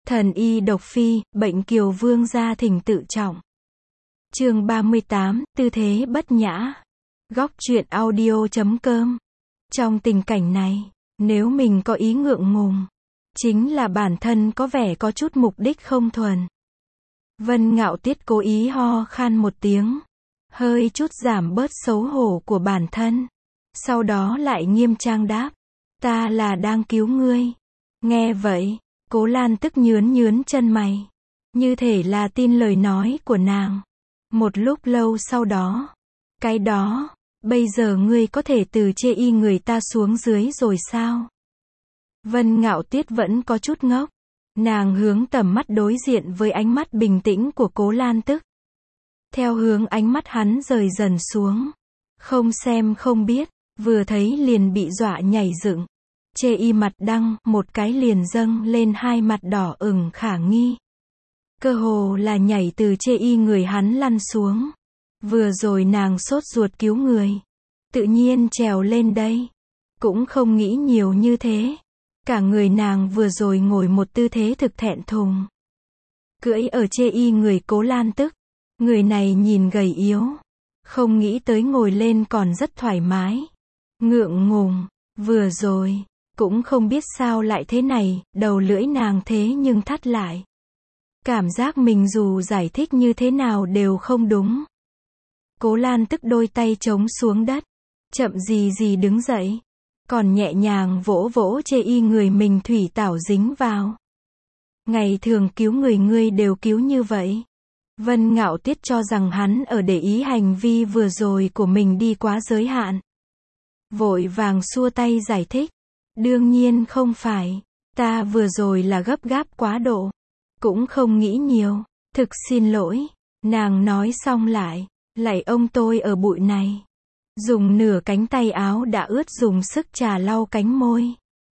Thần y độc phi, bệnh kiều vương gia thỉnh tự trọng. Chương 38, tư thế bất nhã. Góc truyện audio.com. Trong tình cảnh này, nếu mình có ý ngượng ngùng, chính là bản thân có vẻ có chút mục đích không thuần. Vân Ngạo Tiết cố ý ho khan một tiếng, hơi chút giảm bớt xấu hổ của bản thân. Sau đó lại nghiêm trang đáp, ta là đang cứu ngươi. Nghe vậy, Cố Lan tức nhướn chân mày, như thể là tin lời nói của nàng. Một lúc lâu sau đó, cái đó, bây giờ ngươi có thể từ chê y người ta xuống dưới rồi sao? Vân Ngạo Tiết vẫn có chút ngốc. Nàng hướng tầm mắt đối diện với ánh mắt bình tĩnh của Cố Lan tức. Theo hướng ánh mắt hắn rời dần xuống. Không xem không biết, vừa thấy liền bị dọa nhảy dựng. Chê y mặt đăng, một cái liền dâng lên hai mặt đỏ ửng khả nghi. Cơ hồ là nhảy từ chê y người hắn lăn xuống. Vừa rồi nàng sốt ruột cứu người. Tự nhiên trèo lên đây. Cũng không nghĩ nhiều như thế. Cả người nàng vừa rồi ngồi một tư thế thực thẹn thùng. Cưỡi ở chê y người Cố Lan tức. Người này nhìn gầy yếu. Không nghĩ tới ngồi lên còn rất thoải mái. Ngượng ngùng, vừa rồi, cũng không biết sao lại thế này, đầu lưỡi nàng thế nhưng thắt lại. Cảm giác mình dù giải thích như thế nào đều không đúng. Cố Lan tức đôi tay chống xuống đất. Chậm gì đứng dậy. Còn nhẹ nhàng vỗ vỗ chê y người mình thủy tảo dính vào. Ngày thường cứu người ngươi đều cứu như vậy. Vân Ngạo Tiết cho rằng hắn ở để ý hành vi vừa rồi của mình đi quá giới hạn. Vội vàng xua tay giải thích. Đương nhiên không phải. Ta vừa rồi là gấp gáp quá độ. Cũng không nghĩ nhiều. Thực xin lỗi. Nàng nói xong lại. Lạy ông tôi ở bụi này. Dùng nửa cánh tay áo đã ướt dùng sức trà lau cánh môi.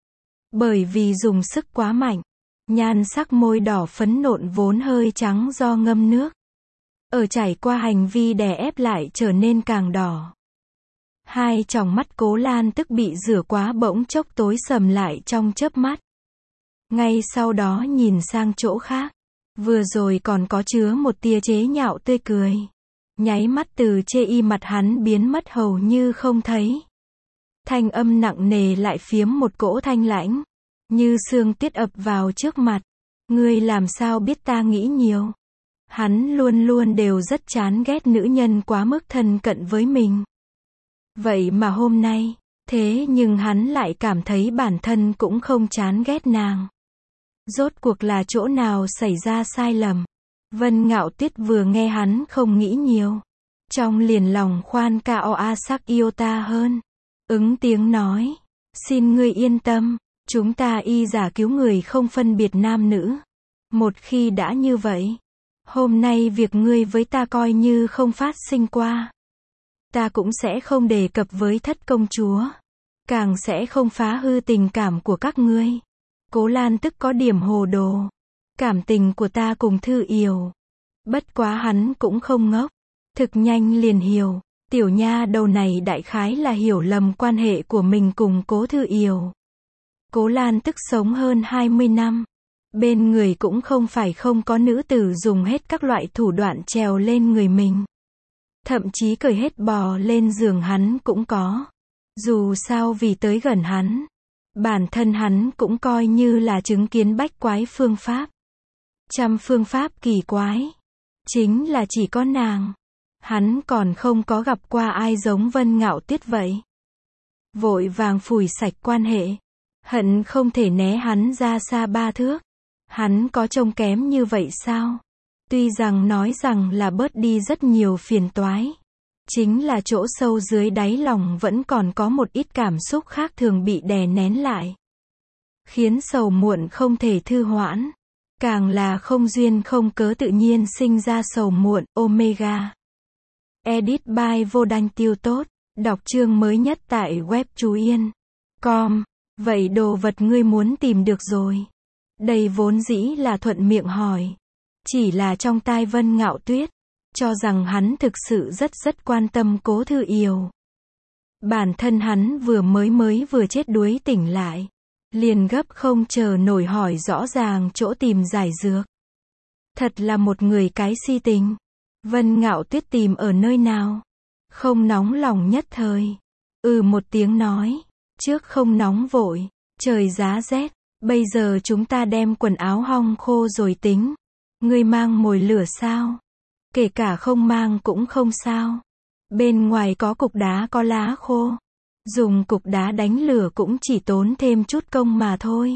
Bởi vì dùng sức quá mạnh. Nhan sắc môi đỏ phấn nộn vốn hơi trắng do ngâm nước. Ở trải qua hành vi đè ép lại trở nên càng đỏ. Hai tròng mắt Cố Lan tức bị rửa quá bỗng chốc tối sầm lại trong chớp mắt. Ngay sau đó nhìn sang chỗ khác. Vừa rồi còn có chứa một tia chế nhạo tươi cười. Nháy mắt từ chê y mặt hắn biến mất hầu như không thấy. Thanh âm nặng nề lại phiếm một cỗ thanh lãnh. Như sương tiết ập vào trước mặt. Ngươi làm sao biết ta nghĩ nhiều. Hắn luôn luôn đều rất chán ghét nữ nhân quá mức thân cận với mình. Vậy mà hôm nay, thế nhưng hắn lại cảm thấy bản thân cũng không chán ghét nàng. Rốt cuộc là chỗ nào xảy ra sai lầm? Vân Ngạo Tiết vừa nghe hắn không nghĩ nhiều. Trong liền lòng khoan cao a sắc yêu ta hơn. Ứng tiếng nói. Xin ngươi yên tâm. Chúng ta y giả cứu người không phân biệt nam nữ. Một khi đã như vậy. Hôm nay việc ngươi với ta coi như không phát sinh qua. Ta cũng sẽ không đề cập với thất công chúa. Càng sẽ không phá hư tình cảm của các ngươi. Cố Lan tức có điểm hồ đồ. Cảm tình của ta cùng Thư Yểu. Bất quá hắn cũng không ngốc. Thực nhanh liền hiểu. Tiểu nha đầu này đại khái là hiểu lầm quan hệ của mình cùng Cố Thư Yểu. Cố Lan tức sống hơn 20 năm. Bên người cũng không phải không có nữ tử dùng hết các loại thủ đoạn trèo lên người mình. Thậm chí cởi hết bò lên giường hắn cũng có. Dù sao vì tới gần hắn. Bản thân hắn cũng coi như là chứng kiến bách quái phương pháp. Trăm phương pháp kỳ quái. Chính là chỉ có nàng. Hắn còn không có gặp qua ai giống Vân Ngạo Tiết vậy. Vội vàng phủi sạch quan hệ. Hận không thể né hắn ra xa 3 thước. Hắn có trông kém như vậy sao? Tuy rằng nói rằng là bớt đi rất nhiều phiền toái. Chính là chỗ sâu dưới đáy lòng vẫn còn có một ít cảm xúc khác thường bị đè nén lại. Khiến sầu muộn không thể thư hoãn. Càng là không duyên không cớ tự nhiên sinh ra sầu muộn. Omega. Edit by Vô Đanh Tiêu Tốt. Đọc chương mới nhất tại web Chú Yên.com. Vậy đồ vật ngươi muốn tìm được rồi. Đây vốn dĩ là thuận miệng hỏi. Chỉ là trong tai Vân Ngạo Tuyết. Cho rằng hắn thực sự rất quan tâm Cố Thư Yểu. Bản thân hắn vừa chết đuối tỉnh lại. liền gấp không chờ nổi hỏi rõ ràng chỗ tìm giải dược. Thật là một người cái si tình. Vân Ngạo Tuyết tìm ở nơi nào? Không nóng lòng nhất thời. Một tiếng nói. Trước không nóng vội. Trời giá rét. Bây giờ chúng ta đem quần áo hong khô rồi tính. Ngươi mang mồi lửa sao? Kể cả không mang cũng không sao. Bên ngoài có cục đá có lá khô. Dùng cục đá đánh lửa cũng chỉ tốn thêm chút công mà thôi.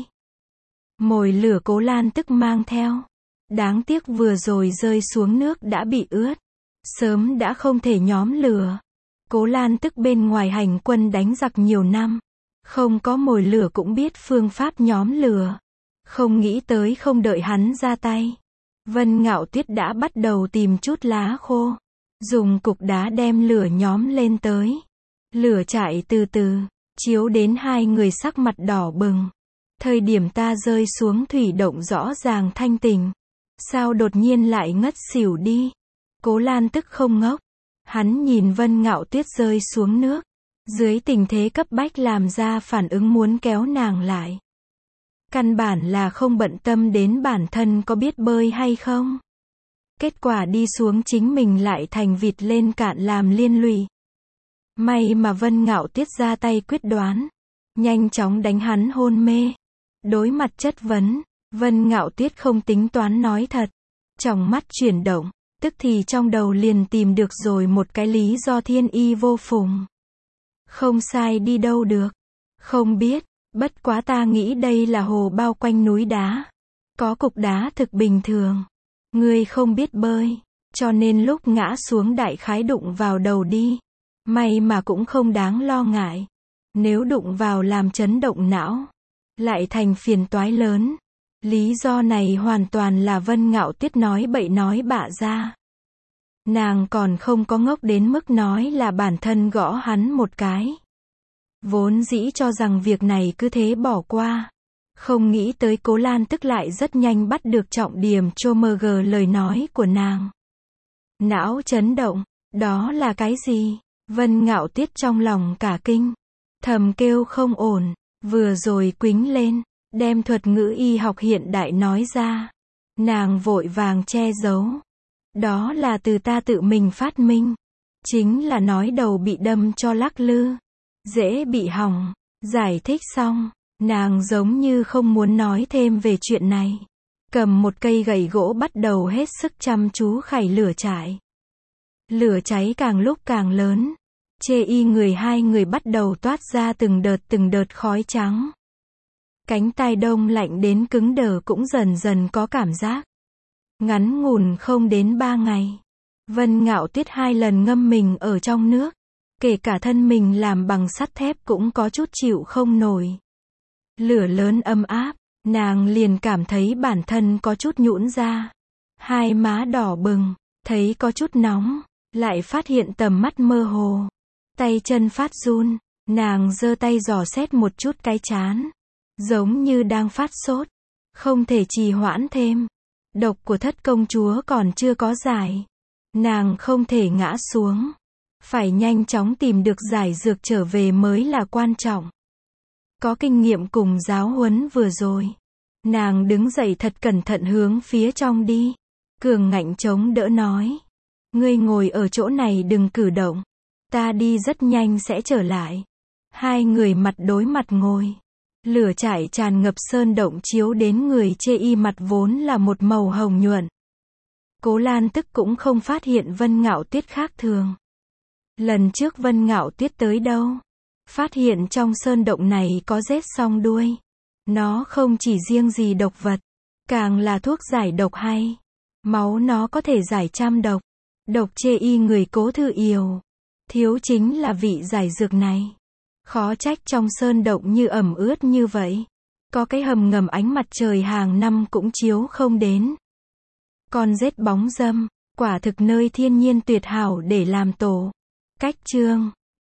Mồi lửa Cố Lan Tức mang theo. Đáng tiếc vừa rồi rơi xuống nước đã bị ướt. Sớm đã không thể nhóm lửa. Cố Lan Tức bên ngoài hành quân đánh giặc nhiều năm. Không có mồi lửa cũng biết phương pháp nhóm lửa. Không nghĩ tới không đợi hắn ra tay. Vân Ngạo Tuyết đã bắt đầu tìm chút lá khô. Dùng cục đá đem lửa nhóm lên tới. Lửa chạy từ từ, chiếu đến hai người sắc mặt đỏ bừng. Thời điểm ta rơi xuống thủy động rõ ràng thanh tỉnh. Sao đột nhiên lại ngất xỉu đi? Cố Lan Tức không ngốc. Hắn nhìn Vân Ngạo Tuyết rơi xuống nước. Dưới tình thế cấp bách làm ra phản ứng muốn kéo nàng lại. Căn bản là không bận tâm đến bản thân có biết bơi hay không. Kết quả đi xuống chính mình lại thành vịt lên cạn làm liên lụy. May mà Vân Ngạo Tuyết ra tay quyết đoán. Nhanh chóng đánh hắn hôn mê. Đối mặt chất vấn, Vân Ngạo Tuyết không tính toán nói thật. Trong mắt chuyển động, tức thì trong đầu liền tìm được rồi một cái lý do thiên y vô phùng. Không sai đi đâu được. Không biết, bất quá ta nghĩ đây là hồ bao quanh núi đá. Có cục đá thực bình thường. Ngươi không biết bơi, cho nên lúc ngã xuống đại khái đụng vào đầu đi. May mà cũng không đáng lo ngại. Nếu đụng vào làm chấn động não, lại thành phiền toái lớn. Lý do này hoàn toàn là Vân Ngạo Tuyết nói bậy nói bạ ra. Nàng còn không có ngốc đến mức nói là bản thân gõ hắn một cái. Vốn dĩ cho rằng việc này cứ thế bỏ qua. Không nghĩ tới Cố Lan Tức lại rất nhanh bắt được trọng điểm chomg lời nói của nàng. Não chấn động, đó là cái gì? Vân Ngạo Tuyết trong lòng cả kinh. Thầm kêu không ổn, vừa rồi quính lên, đem thuật ngữ y học hiện đại nói ra. Nàng vội vàng che giấu. Đó là từ ta tự mình phát minh. Chính là nói đầu bị đâm cho lắc lư. Dễ bị hỏng. Giải thích xong, nàng giống như không muốn nói thêm về chuyện này. Cầm một cây gậy gỗ bắt đầu hết sức chăm chú khảy lửa trại. Lửa cháy càng lúc càng lớn. Chê y người hai người bắt đầu toát ra từng đợt khói trắng. Cánh tay đông lạnh đến cứng đờ cũng dần dần có cảm giác. Ngắn ngủn không đến 3 ngày. Vân Ngạo Tuyết 2 lần ngâm mình ở trong nước. Kể cả thân mình làm bằng sắt thép cũng có chút chịu không nổi. Lửa lớn ấm áp, nàng liền cảm thấy bản thân có chút nhũn ra. Hai má đỏ bừng, thấy có chút nóng, lại phát hiện tầm mắt mơ hồ. Tay chân phát run, nàng giơ tay dò xét một chút cái trán. Giống như đang phát sốt, không thể trì hoãn thêm. Độc của Thất công chúa còn chưa có giải. Nàng không thể ngã xuống. Phải nhanh chóng tìm được giải dược trở về mới là quan trọng. Có kinh nghiệm cùng giáo huấn vừa rồi. Nàng đứng dậy thật cẩn thận hướng phía trong đi. Cường ngạnh chống đỡ nói. Ngươi ngồi ở chỗ này đừng cử động. Ta đi rất nhanh sẽ trở lại. Hai người mặt đối mặt ngồi. Lửa trại tràn ngập sơn động chiếu đến người chê y mặt vốn là một màu hồng nhuận. Cố Lan Tức cũng không phát hiện Vân Ngạo Tuyết khác thường. Lần trước Vân Ngạo Tuyết tới đâu? Phát hiện trong sơn động này có rết song đuôi. Nó không chỉ riêng gì độc vật, càng là thuốc giải độc hay. Máu nó có thể giải trăm độc. Độc chê y người Cố Thư Yều. Thiếu chính là vị giải dược này. Khó trách trong sơn động như ẩm ướt như vậy. Có cái hầm ngầm ánh mặt trời hàng năm cũng chiếu không đến. Con rết bóng râm, quả thực nơi thiên nhiên tuyệt hảo để làm tổ. Cách chương